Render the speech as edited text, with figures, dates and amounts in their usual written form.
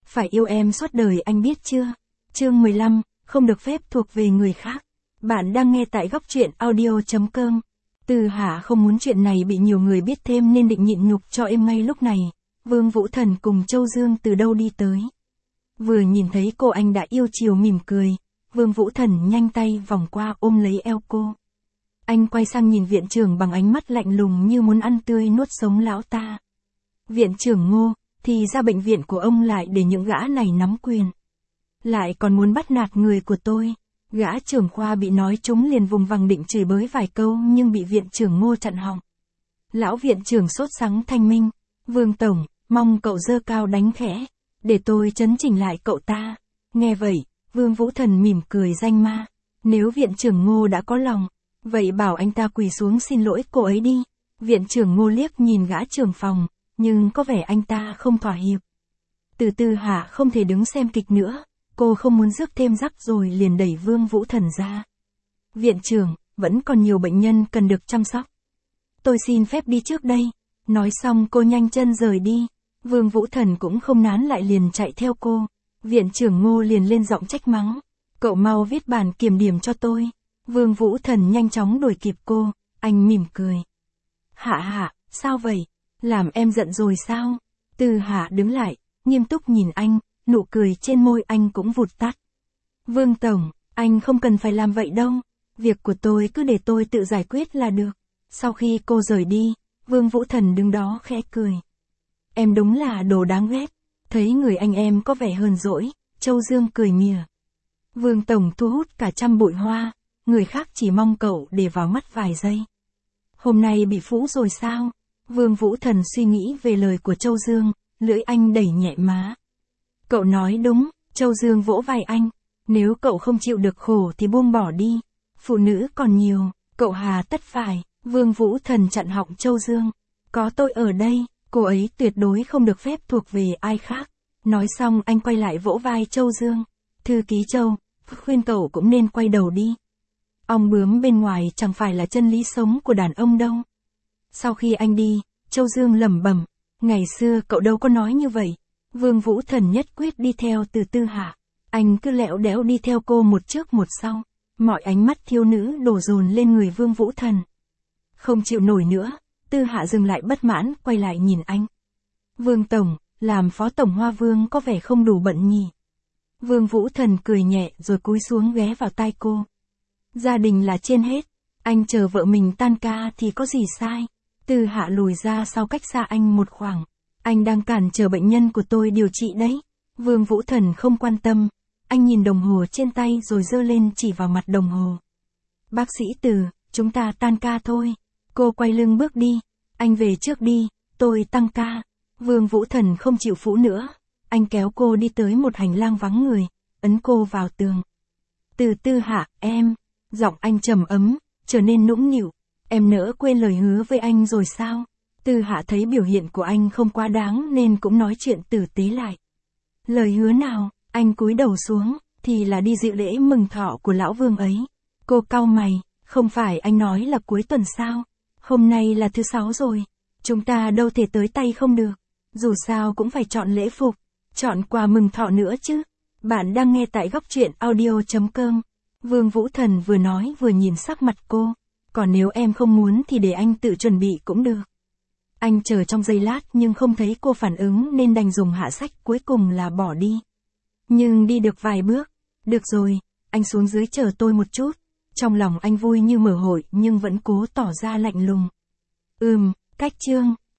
Phải yêu em suốt đời anh biết chưa? Chương 15, không được phép thuộc về người khác. Bạn đang nghe tại góc truyện audio.com. Từ Hạ không muốn chuyện này bị nhiều người biết thêm nên định nhịn nhục cho em ngay lúc này. Vương Vũ Thần cùng Châu Dương từ đâu đi tới. Vừa nhìn thấy cô anh đã yêu chiều mỉm cười. Vương Vũ Thần nhanh tay vòng qua ôm lấy eo cô. Anh quay sang nhìn viện trưởng bằng ánh mắt lạnh lùng như muốn ăn tươi nuốt sống lão ta. Viện trưởng Ngô, thì ra bệnh viện của ông lại để những gã này nắm quyền. Lại còn muốn bắt nạt người của tôi. Gã trưởng khoa bị nói trúng liền vùng vằng định chửi bới vài câu nhưng bị viện trưởng Ngô chặn họng. Lão viện trưởng sốt sắng thanh minh. Vương Tổng, mong cậu giơ cao đánh khẽ, để tôi chấn chỉnh lại cậu ta. Nghe vậy, Vương Vũ Thần mỉm cười danh ma. Nếu viện trưởng Ngô đã có lòng, vậy bảo anh ta quỳ xuống xin lỗi cô ấy đi. Viện trưởng Ngô liếc nhìn gã trưởng phòng, nhưng có vẻ anh ta không thỏa hiệp. Từ Hạ không thể đứng xem kịch nữa, cô không muốn rước thêm rắc rồi liền đẩy Vương Vũ Thần ra. Viện trưởng, vẫn còn nhiều bệnh nhân cần được chăm sóc. Tôi xin phép đi trước đây. Nói xong cô nhanh chân rời đi. Vương Vũ Thần cũng không nán lại liền chạy theo cô. Viện trưởng Ngô liền lên giọng trách mắng. Cậu mau viết bản kiểm điểm cho tôi. Vương Vũ Thần nhanh chóng đuổi kịp cô. Anh mỉm cười. Hạ, sao vậy? Làm em giận rồi sao? Từ Hạ đứng lại, nghiêm túc nhìn anh, nụ cười trên môi anh cũng vụt tắt. Vương Tổng, anh không cần phải làm vậy đâu. Việc của tôi cứ để tôi tự giải quyết là được. Sau khi cô rời đi, Vương Vũ Thần đứng đó khẽ cười. Em đúng là đồ đáng ghét. Thấy người anh em có vẻ hờn dỗi, Châu Dương cười mỉa. Vương Tổng thu hút cả trăm bụi hoa, người khác chỉ mong cậu để vào mắt vài giây. Hôm nay bị phũ rồi sao? Vương Vũ Thần suy nghĩ về lời của Châu Dương, lưỡi anh đẩy nhẹ má. Cậu nói đúng, Châu Dương vỗ vai anh. Nếu cậu không chịu được khổ thì buông bỏ đi. Phụ nữ còn nhiều, cậu hà tất phải. Vương Vũ Thần chặn họng Châu Dương. Có tôi ở đây, cô ấy tuyệt đối không được phép thuộc về ai khác. Nói xong anh quay lại vỗ vai Châu Dương. Thư ký Châu, khuyên cậu cũng nên quay đầu đi. Ong bướm bên ngoài chẳng phải là chân lý sống của đàn ông đâu. Sau khi anh đi, Châu Dương lẩm bẩm. Ngày xưa cậu đâu có nói như vậy. Vương Vũ Thần nhất quyết đi theo từ Hạ. Anh cứ lẹo đẽo đi theo cô một trước một sau. Mọi ánh mắt thiếu nữ đổ dồn lên người Vương Vũ Thần. Không chịu nổi nữa, Tư Hạ dừng lại bất mãn, quay lại nhìn anh. Vương Tổng, làm Phó Tổng Hoa Vương có vẻ không đủ bận nhỉ. Vương Vũ Thần cười nhẹ rồi cúi xuống ghé vào tai cô. Gia đình là trên hết, anh chờ vợ mình tan ca thì có gì sai. Tư Hạ lùi ra sau cách xa anh một khoảng. Anh đang cản trở bệnh nhân của tôi điều trị đấy. Vương Vũ Thần không quan tâm. Anh nhìn đồng hồ trên tay rồi giơ lên chỉ vào mặt đồng hồ. Bác sĩ Từ, chúng ta tan ca thôi. Cô quay lưng bước đi. Anh về trước đi, tôi tăng ca. Vương Vũ Thần không chịu phũ nữa. Anh kéo cô đi tới một hành lang vắng người, ấn cô vào tường. Tư Hạ, em. Giọng anh trầm ấm, trở nên nũng nịu. Em nỡ quên lời hứa với anh rồi sao? Tư Hạ thấy biểu hiện của anh không quá đáng nên cũng nói chuyện tử tế lại. Lời hứa nào? Anh cúi đầu xuống, thì là đi dự lễ mừng thọ của lão Vương ấy. Cô cau mày, không phải anh nói là cuối tuần sao? Hôm nay là thứ 6 rồi. Chúng ta đâu thể tới tay không được. Dù sao cũng phải chọn lễ phục, chọn quà mừng thọ nữa chứ. Bạn đang nghe tại góc truyện audio.com. Vương Vũ Thần vừa nói vừa nhìn sắc mặt cô. Còn nếu em không muốn thì để anh tự chuẩn bị cũng được. Anh chờ trong giây lát nhưng không thấy cô phản ứng nên đành dùng hạ sách, cuối cùng là bỏ đi. Nhưng đi được vài bước. Được rồi, anh xuống dưới chờ tôi một chút. Trong lòng anh vui như mở hội nhưng vẫn cố tỏ ra lạnh lùng. Cách chương.